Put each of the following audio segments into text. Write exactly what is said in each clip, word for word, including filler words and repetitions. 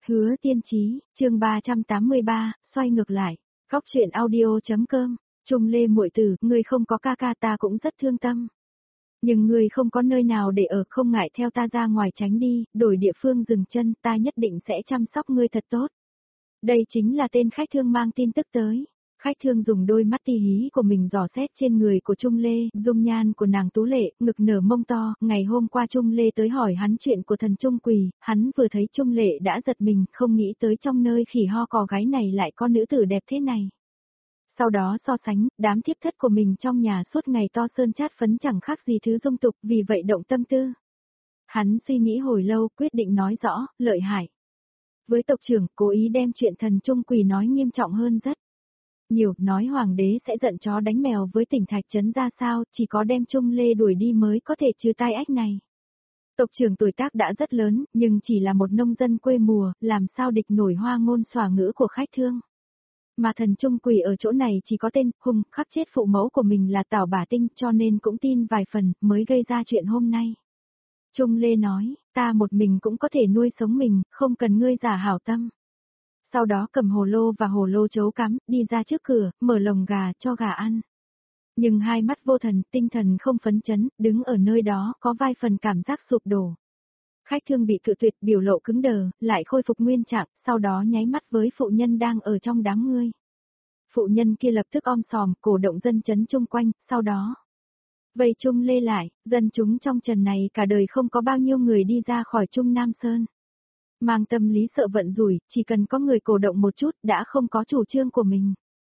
Hứa Tiên Chí, chương ba trăm tám mươi ba, xoay ngược lại. Góc truyện audio.com. Trung Lê muội tử, ngươi không có ca ca ta cũng rất thương tâm. Nhưng ngươi không có nơi nào để ở, không ngại theo ta ra ngoài tránh đi, đổi địa phương dừng chân, ta nhất định sẽ chăm sóc ngươi thật tốt. Đây chính là tên khách thương mang tin tức tới. Khách thương dùng đôi mắt ti hí của mình dò xét trên người của Trung Lê, dung nhan của nàng tú lệ, ngực nở mông to, ngày hôm qua Trung Lê tới hỏi hắn chuyện của thần Trung Quỳ, hắn vừa thấy Trung Lệ đã giật mình, không nghĩ tới trong nơi khỉ ho cò gáy này lại có nữ tử đẹp thế này. Sau đó so sánh, đám thiếp thất của mình trong nhà suốt ngày to sơn chát phấn chẳng khác gì thứ dung tục, vì vậy động tâm tư. Hắn suy nghĩ hồi lâu, quyết định nói rõ, lợi hại. Với tộc trưởng, cố ý đem chuyện thần Trung Quỳ nói nghiêm trọng hơn rất nhiều, nói hoàng đế sẽ giận chó đánh mèo với tỉnh Thạch Trấn ra sao, chỉ có đem Trung Lê đuổi đi mới có thể trừ tai ách này. Tộc trưởng tuổi tác đã rất lớn, nhưng chỉ là một nông dân quê mùa, làm sao địch nổi hoa ngôn xòa ngữ của khách thương. Mà thần Trung Quỳ ở chỗ này chỉ có tên, hung, khắc chết phụ mẫu của mình là Tảo Bả Tinh, cho nên cũng tin vài phần, mới gây ra chuyện hôm nay. Trung Lê nói, ta một mình cũng có thể nuôi sống mình, không cần ngươi giả hảo tâm. Sau đó cầm hồ lô và hồ lô chấu cắm, đi ra trước cửa, mở lồng gà, cho gà ăn. Nhưng hai mắt vô thần, tinh thần không phấn chấn, đứng ở nơi đó, có vài phần cảm giác sụp đổ. Khách thương bị cự tuyệt, biểu lộ cứng đờ, lại khôi phục nguyên trạng, sau đó nháy mắt với phụ nhân đang ở trong đám ngươi. Phụ nhân kia lập tức om sòm, cổ động dân chấn chung quanh, sau đó vây Trung Lê lại, dân chúng trong trần này cả đời không có bao nhiêu người đi ra khỏi Trung Nam Sơn. Mang tâm lý sợ vận rủi, chỉ cần có người cổ động một chút đã không có chủ trương của mình.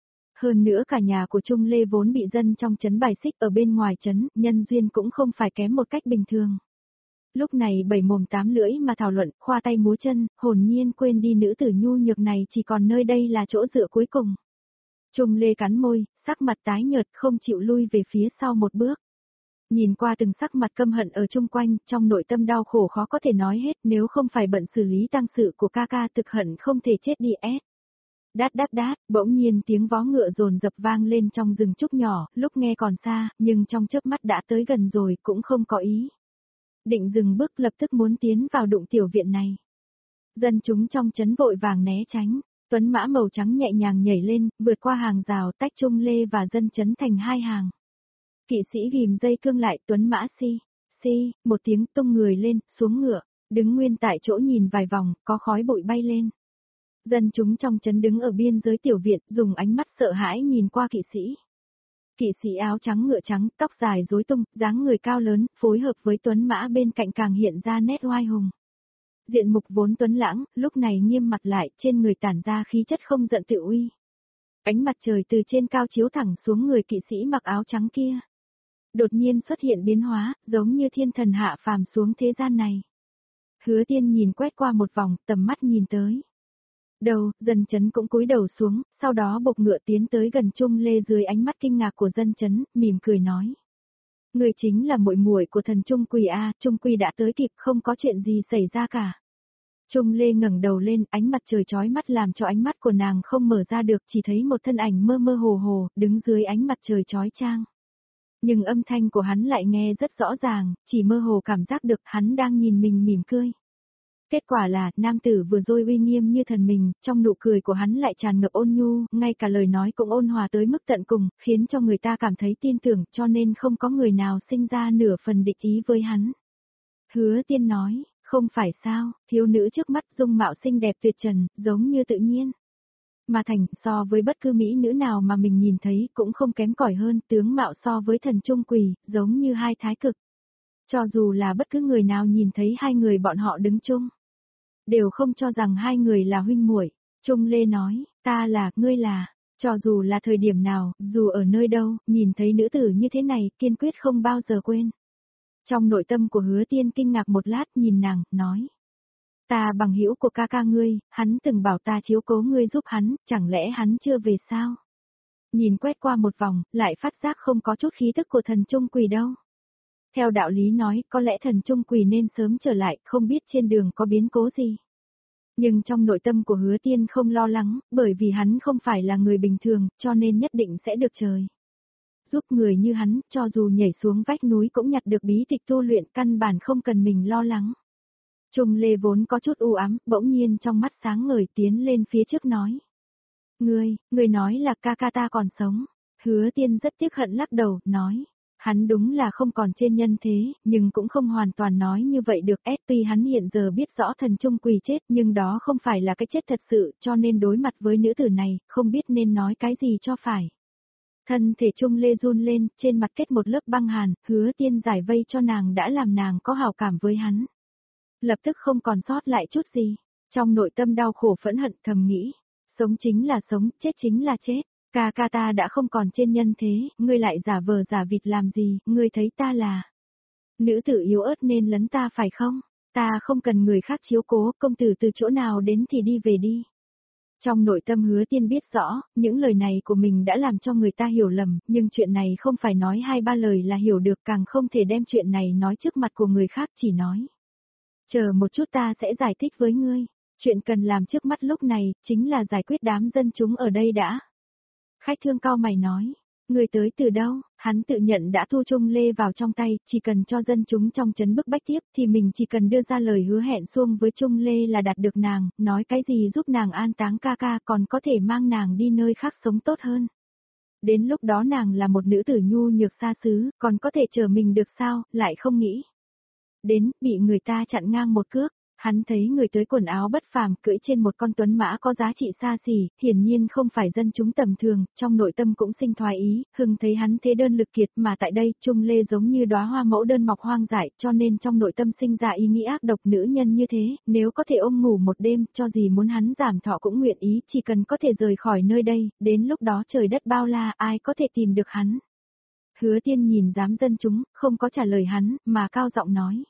Hơn nữa cả nhà của Trung Lê vốn bị dân trong trấn bài xích ở bên ngoài trấn, nhân duyên cũng không phải kém một cách bình thường. Lúc này bảy mồm tám lưỡi mà thảo luận, khoa tay múa chân, hồn nhiên quên đi nữ tử nhu nhược này chỉ còn nơi đây là chỗ dựa cuối cùng. Trung Lê cắn môi, sắc mặt tái nhợt không chịu lui về phía sau một bước. Nhìn qua từng sắc mặt căm hận ở chung quanh, trong nội tâm đau khổ khó có thể nói hết, nếu không phải bận xử lý tang sự của ca ca thực hận không thể chết đi ép. Đát đát đát, bỗng nhiên tiếng vó ngựa dồn dập vang lên trong rừng trúc nhỏ, lúc nghe còn xa, nhưng trong chớp mắt đã tới gần rồi, cũng không có ý. Định dừng bước lập tức muốn tiến vào đụng tiểu viện này. Dân chúng trong trấn vội vàng né tránh, tuấn mã màu trắng nhẹ nhàng nhảy lên, vượt qua hàng rào tách Trung Lê và dân trấn thành hai hàng. Kỵ sĩ ghim dây cương lại, tuấn mã si, si, một tiếng tung người lên, xuống ngựa, đứng nguyên tại chỗ nhìn vài vòng, có khói bụi bay lên. Dân chúng trong trấn đứng ở biên giới tiểu viện, dùng ánh mắt sợ hãi nhìn qua kỵ sĩ. Kỵ sĩ áo trắng ngựa trắng, tóc dài rối tung, dáng người cao lớn, phối hợp với tuấn mã bên cạnh càng hiện ra nét oai hùng. Diện mục vốn tuấn lãng, lúc này nghiêm mặt lại, trên người tản ra khí chất không giận tự uy. Ánh mặt trời từ trên cao chiếu thẳng xuống người kỵ sĩ mặc áo trắng kia. Đột nhiên xuất hiện biến hóa, giống như thiên thần hạ phàm xuống thế gian này. Hứa Tiên nhìn quét qua một vòng, tầm mắt nhìn tới. Đầu, dân chấn cũng cúi đầu xuống, sau đó bộc ngựa tiến tới gần Trung Lê dưới ánh mắt kinh ngạc của dân chấn, mỉm cười nói. Người chính là muội muội của thần Trung Quỳ a, Trung Quỳ đã tới kịp, không có chuyện gì xảy ra cả. Trung Lê ngẩng đầu lên, ánh mặt trời chói mắt làm cho ánh mắt của nàng không mở ra được, chỉ thấy một thân ảnh mơ mơ hồ hồ, đứng dưới ánh mặt trời chói chang. Nhưng âm thanh của hắn lại nghe rất rõ ràng, chỉ mơ hồ cảm giác được hắn đang nhìn mình mỉm cười. Kết quả là, nam tử vừa rồi uy nghiêm như thần mình, trong nụ cười của hắn lại tràn ngập ôn nhu, ngay cả lời nói cũng ôn hòa tới mức tận cùng, khiến cho người ta cảm thấy tin tưởng, cho nên không có người nào sinh ra nửa phần địch ý với hắn. Hứa Tiên nói, không phải sao, thiếu nữ trước mắt dung mạo xinh đẹp tuyệt trần, giống như tự nhiên. Mà thành, so với bất cứ mỹ nữ nào mà mình nhìn thấy cũng không kém cỏi hơn, tướng mạo so với thần Trung Quỳ, giống như hai thái cực. Cho dù là bất cứ người nào nhìn thấy hai người bọn họ đứng chung, đều không cho rằng hai người là huynh muội. Trung Lê nói, ta là, ngươi là, cho dù là thời điểm nào, dù ở nơi đâu, nhìn thấy nữ tử như thế này, kiên quyết không bao giờ quên. Trong nội tâm của Hứa Tiên kinh ngạc một lát nhìn nàng, nói. Ta bằng hữu của ca ca ngươi, hắn từng bảo ta chiếu cố ngươi giúp hắn, chẳng lẽ hắn chưa về sao? Nhìn quét qua một vòng, lại phát giác không có chút khí tức của thần Trung Quỳ đâu. Theo đạo lý nói, có lẽ thần Trung Quỳ nên sớm trở lại, không biết trên đường có biến cố gì. Nhưng trong nội tâm của Hứa Tiên không lo lắng, bởi vì hắn không phải là người bình thường, cho nên nhất định sẽ được trời giúp người như hắn, cho dù nhảy xuống vách núi cũng nhặt được bí tịch tu luyện, căn bản không cần mình lo lắng. Trung Lê vốn có chút u ám, bỗng nhiên trong mắt sáng ngời tiến lên phía trước nói. Ngươi, ngươi nói là ca ca ta còn sống. Hứa Tiên rất tiếc hận lắc đầu, nói. Hắn đúng là không còn trên nhân thế, nhưng cũng không hoàn toàn nói như vậy được. S tuy hắn hiện giờ biết rõ thần Trung Quỳ chết nhưng đó không phải là cái chết thật sự, cho nên đối mặt với nữ tử này, không biết nên nói cái gì cho phải. Thân thể Trung Lê run lên, trên mặt kết một lớp băng hàn, Hứa Tiên giải vây cho nàng đã làm nàng có hảo cảm với hắn. Lập tức không còn sót lại chút gì, trong nội tâm đau khổ phẫn hận thầm nghĩ, sống chính là sống, chết chính là chết, ca ca ta đã không còn trên nhân thế, ngươi lại giả vờ giả vịt làm gì, ngươi thấy ta là nữ tử yếu ớt nên lấn ta phải không, ta không cần người khác chiếu cố, công tử từ chỗ nào đến thì đi về đi. Trong nội tâm Hứa Tiên biết rõ, những lời này của mình đã làm cho người ta hiểu lầm, nhưng chuyện này không phải nói hai ba lời là hiểu được, càng không thể đem chuyện này nói trước mặt của người khác, chỉ nói. Chờ một chút ta sẽ giải thích với ngươi, chuyện cần làm trước mắt lúc này, chính là giải quyết đám dân chúng ở đây đã. Khách thương cao mày nói, ngươi tới từ đâu, hắn tự nhận đã thu Trung Lê vào trong tay, chỉ cần cho dân chúng trong trấn bức bách tiếp thì mình chỉ cần đưa ra lời hứa hẹn xuông với Trung Lê là đạt được nàng, nói cái gì giúp nàng an táng ca ca còn có thể mang nàng đi nơi khác sống tốt hơn. Đến lúc đó nàng là một nữ tử nhu nhược xa xứ, còn có thể chờ mình được sao, lại không nghĩ. Đến, bị người ta chặn ngang một cước, hắn thấy người tới quần áo bất phàm cưỡi trên một con tuấn mã có giá trị xa xỉ, hiển nhiên không phải dân chúng tầm thường, trong nội tâm cũng sinh thoái ý, hưng thấy hắn thế đơn lực kiệt mà tại đây Trung Lê giống như đóa hoa mẫu đơn mọc hoang dại cho nên trong nội tâm sinh ra ý nghĩ ác độc nữ nhân như thế, nếu có thể ôm ngủ một đêm cho gì muốn hắn giảm thọ cũng nguyện ý, chỉ cần có thể rời khỏi nơi đây, đến lúc đó trời đất bao la ai có thể tìm được hắn. Hứa Tiên nhìn đám dân chúng, không có trả lời hắn, mà cao giọng nói.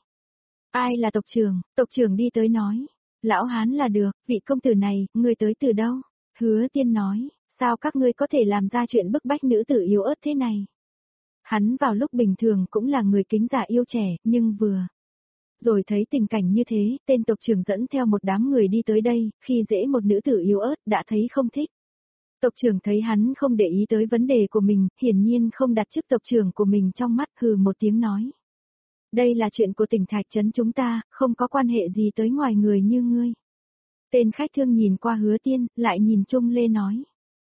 Ai là tộc trưởng, tộc trưởng đi tới nói. Lão Hán là được, vị công tử này, ngươi tới từ đâu? Hứa Tiên nói, sao các ngươi có thể làm ra chuyện bức bách nữ tử yếu ớt thế này? Hắn vào lúc bình thường cũng là người kính già yêu trẻ, nhưng vừa rồi thấy tình cảnh như thế, tên tộc trưởng dẫn theo một đám người đi tới đây, khi dễ một nữ tử yếu ớt đã thấy không thích. Tộc trưởng thấy hắn không để ý tới vấn đề của mình, hiển nhiên không đặt chức tộc trưởng của mình trong mắt, hừ một tiếng nói. Đây là chuyện của tỉnh Thạch Trấn chúng ta, không có quan hệ gì tới ngoài người như ngươi. Tên khách thương nhìn qua Hứa Tiên, lại nhìn Trung Lê nói.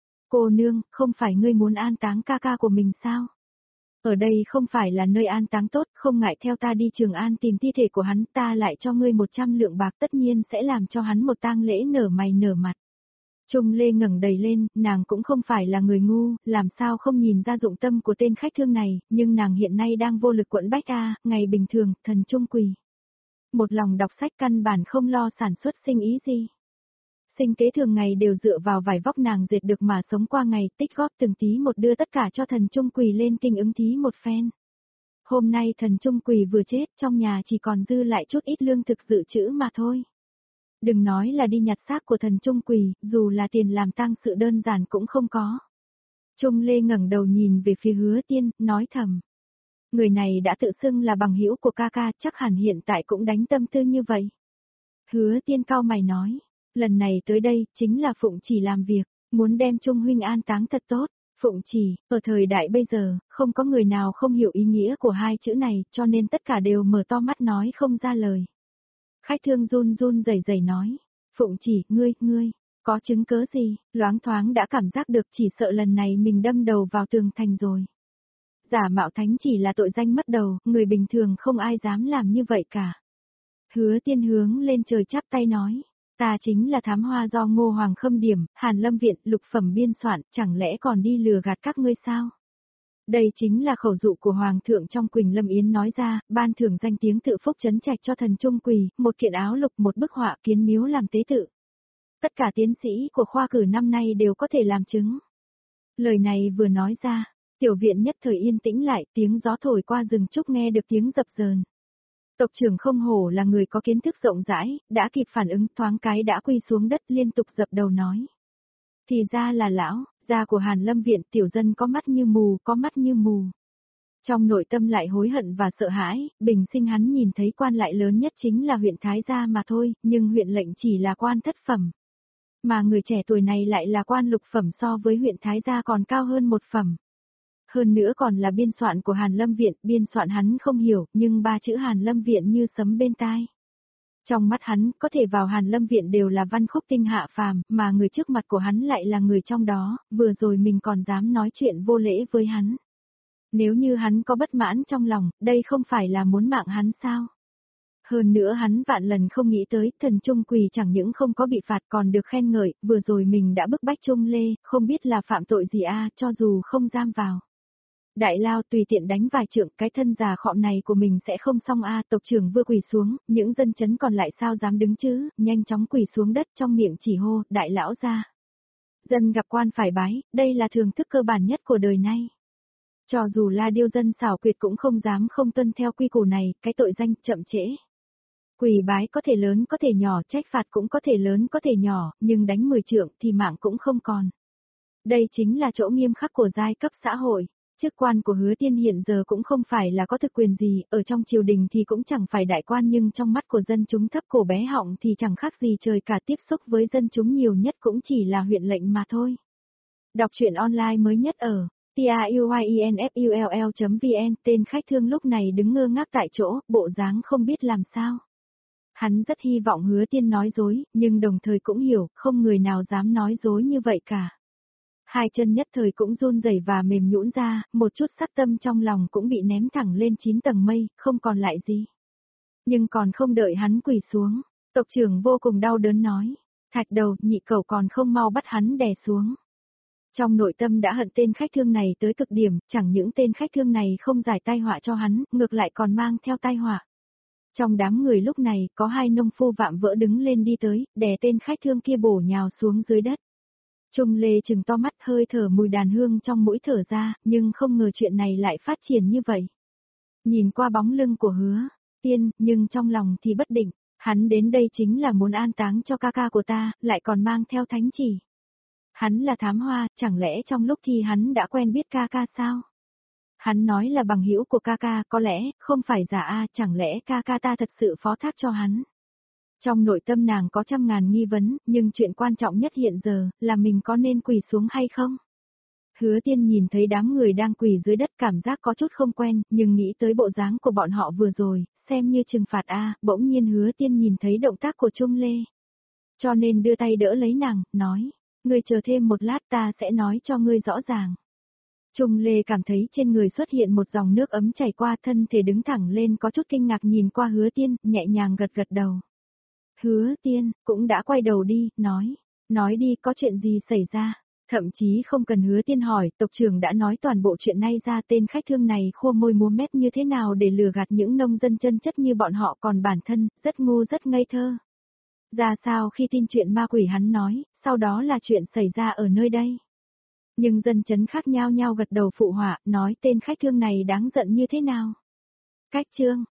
Cô nương, không phải ngươi muốn an táng ca ca của mình sao? Ở đây không phải là nơi an táng tốt, không ngại theo ta đi Trường An tìm thi thể của hắn, ta lại cho ngươi một trăm lượng bạc tất nhiên sẽ làm cho hắn một tang lễ nở mày nở mặt. Trung Lê ngẩng đầy lên, nàng cũng không phải là người ngu, làm sao không nhìn ra dụng tâm của tên khách thương này, nhưng nàng hiện nay đang vô lực quẫn bách a, ngày bình thường, thần Trung Quỳ. Một lòng đọc sách căn bản không lo sản xuất sinh ý gì. Sinh kế thường ngày đều dựa vào vải vóc nàng dệt được mà sống qua ngày, tích góp từng tí một đưa tất cả cho thần Trung Quỳ lên kinh ứng thí một phen. Hôm nay thần Trung Quỳ vừa chết, trong nhà chỉ còn dư lại chút ít lương thực dự trữ mà thôi. Đừng nói là đi nhặt xác của thần Trung Quỳ, dù là tiền làm tang sự đơn giản cũng không có. Trung Lê ngẩng đầu nhìn về phía Hứa Tiên, nói thầm. Người này đã tự xưng là bằng hữu của ca ca, chắc hẳn hiện tại cũng đánh tâm tư như vậy. Hứa Tiên cau mày nói, lần này tới đây, chính là Phụng Chỉ làm việc, muốn đem Trung huynh an táng thật tốt. Phụng Chỉ, ở thời đại bây giờ, không có người nào không hiểu ý nghĩa của hai chữ này, cho nên tất cả đều mở to mắt nói không ra lời. Khách thương run run rẩy rẩy nói, Phụng Chỉ, ngươi, ngươi, có chứng cớ gì, loáng thoáng đã cảm giác được chỉ sợ lần này mình đâm đầu vào tường thành rồi. Giả mạo thánh chỉ là tội danh mất đầu, người bình thường không ai dám làm như vậy cả. Hứa Tiên hướng lên trời chắp tay nói, ta chính là thám hoa do Ngô Hoàng khâm điểm, Hàn Lâm Viện, lục phẩm biên soạn, chẳng lẽ còn đi lừa gạt các ngươi sao? Đây chính là khẩu dụ của Hoàng thượng trong Quỳnh Lâm Yến nói ra, ban thưởng danh tiếng tự phúc trấn trạch cho thần Trung Quỳ, một kiện áo lục, một bức họa kiến miếu làm tế tự. Tất cả tiến sĩ của khoa cử năm nay đều có thể làm chứng. Lời này vừa nói ra, tiểu viện nhất thời yên tĩnh lại, tiếng gió thổi qua rừng trúc nghe được tiếng dập dờn. Tộc trưởng không hổ là người có kiến thức rộng rãi, đã kịp phản ứng thoáng cái đã quy xuống đất liên tục dập đầu nói. Thì ra là lão, gia của Hàn Lâm Viện, tiểu dân có mắt như mù, có mắt như mù. Trong nội tâm lại hối hận và sợ hãi, bình sinh hắn nhìn thấy quan lại lớn nhất chính là huyện Thái Gia mà thôi, nhưng huyện lệnh chỉ là quan thất phẩm. Mà người trẻ tuổi này lại là quan lục phẩm so với huyện Thái Gia còn cao hơn một phẩm. Hơn nữa còn là biên soạn của Hàn Lâm Viện, biên soạn hắn không hiểu, nhưng ba chữ Hàn Lâm Viện như sấm bên tai. Trong mắt hắn, có thể vào Hàn Lâm viện đều là văn khúc tinh hạ phàm, mà người trước mặt của hắn lại là người trong đó, vừa rồi mình còn dám nói chuyện vô lễ với hắn. Nếu như hắn có bất mãn trong lòng, đây không phải là muốn mạng hắn sao? Hơn nữa hắn vạn lần không nghĩ tới, thần Trung Quỳ chẳng những không có bị phạt còn được khen ngợi, vừa rồi mình đã bức bách Trung Lê, không biết là phạm tội gì a, cho dù không giam vào. Đại lao tùy tiện đánh vài trượng, cái thân già khọm này của mình sẽ không xong a, tộc trưởng vừa quỳ xuống, những dân chấn còn lại sao dám đứng chứ, nhanh chóng quỳ xuống đất trong miệng chỉ hô, đại lão ra. Dân gặp quan phải bái, đây là thường thức cơ bản nhất của đời nay. Cho dù là điêu dân xảo quyệt cũng không dám không tuân theo quy củ này, cái tội danh chậm trễ. Quỳ bái có thể lớn có thể nhỏ, trách phạt cũng có thể lớn có thể nhỏ, nhưng đánh mười trượng thì mạng cũng không còn. Đây chính là chỗ nghiêm khắc của giai cấp xã hội. Chức quan của Hứa Tiên hiện giờ cũng không phải là có thực quyền gì, ở trong triều đình thì cũng chẳng phải đại quan nhưng trong mắt của dân chúng thấp cổ bé họng thì chẳng khác gì trời cả, tiếp xúc với dân chúng nhiều nhất cũng chỉ là huyện lệnh mà thôi. Đọc truyện online mới nhất ở truyenfull chấm vn, tên khách thương lúc này đứng ngơ ngác tại chỗ, bộ dáng không biết làm sao. Hắn rất hy vọng Hứa Tiên nói dối, nhưng đồng thời cũng hiểu, không người nào dám nói dối như vậy cả. Hai chân nhất thời cũng run rẩy và mềm nhũn ra, một chút sát tâm trong lòng cũng bị ném thẳng lên chín tầng mây, không còn lại gì. Nhưng còn không đợi hắn quỳ xuống, tộc trưởng vô cùng đau đớn nói, Thạch Đầu, nhị cẩu còn không mau bắt hắn đè xuống. Trong nội tâm đã hận tên khách thương này tới cực điểm, chẳng những tên khách thương này không giải tai họa cho hắn, ngược lại còn mang theo tai họa. Trong đám người lúc này, có hai nông phu vạm vỡ đứng lên đi tới, đè tên khách thương kia bổ nhào xuống dưới đất. Trung Lê trừng to mắt, hơi thở mùi đàn hương trong mũi thở ra, nhưng không ngờ chuyện này lại phát triển như vậy. Nhìn qua bóng lưng của Hứa Tiên, nhưng trong lòng thì bất định, hắn đến đây chính là muốn an táng cho ca ca của ta, lại còn mang theo thánh chỉ. Hắn là thám hoa, chẳng lẽ trong lúc thi hắn đã quen biết ca ca sao? Hắn nói là bằng hữu của ca ca, có lẽ, không phải giả a, chẳng lẽ ca ca ta thật sự phó thác cho hắn? Trong nội tâm nàng có trăm ngàn nghi vấn, nhưng chuyện quan trọng nhất hiện giờ, là mình có nên quỳ xuống hay không? Hứa Tiên nhìn thấy đám người đang quỳ dưới đất cảm giác có chút không quen, nhưng nghĩ tới bộ dáng của bọn họ vừa rồi, xem như trừng phạt a, bỗng nhiên Hứa Tiên nhìn thấy động tác của Trung Lê. Cho nên đưa tay đỡ lấy nàng, nói, ngươi chờ thêm một lát ta sẽ nói cho ngươi rõ ràng. Trung Lê cảm thấy trên người xuất hiện một dòng nước ấm chảy qua, thân thể đứng thẳng lên có chút kinh ngạc nhìn qua Hứa Tiên, nhẹ nhàng gật gật đầu. Hứa Tiên, cũng đã quay đầu đi, nói, nói đi có chuyện gì xảy ra, thậm chí không cần Hứa Tiên hỏi, tộc trưởng đã nói toàn bộ chuyện này ra, tên khách thương này khô môi múa mép như thế nào để lừa gạt những nông dân chân chất như bọn họ, còn bản thân, rất ngu rất ngây thơ. Ra sao khi tin chuyện ma quỷ hắn nói, sau đó là chuyện xảy ra ở nơi đây. Nhưng dân chấn khác nhau nhau gật đầu phụ họa, nói tên khách thương này đáng giận như thế nào. Cách chương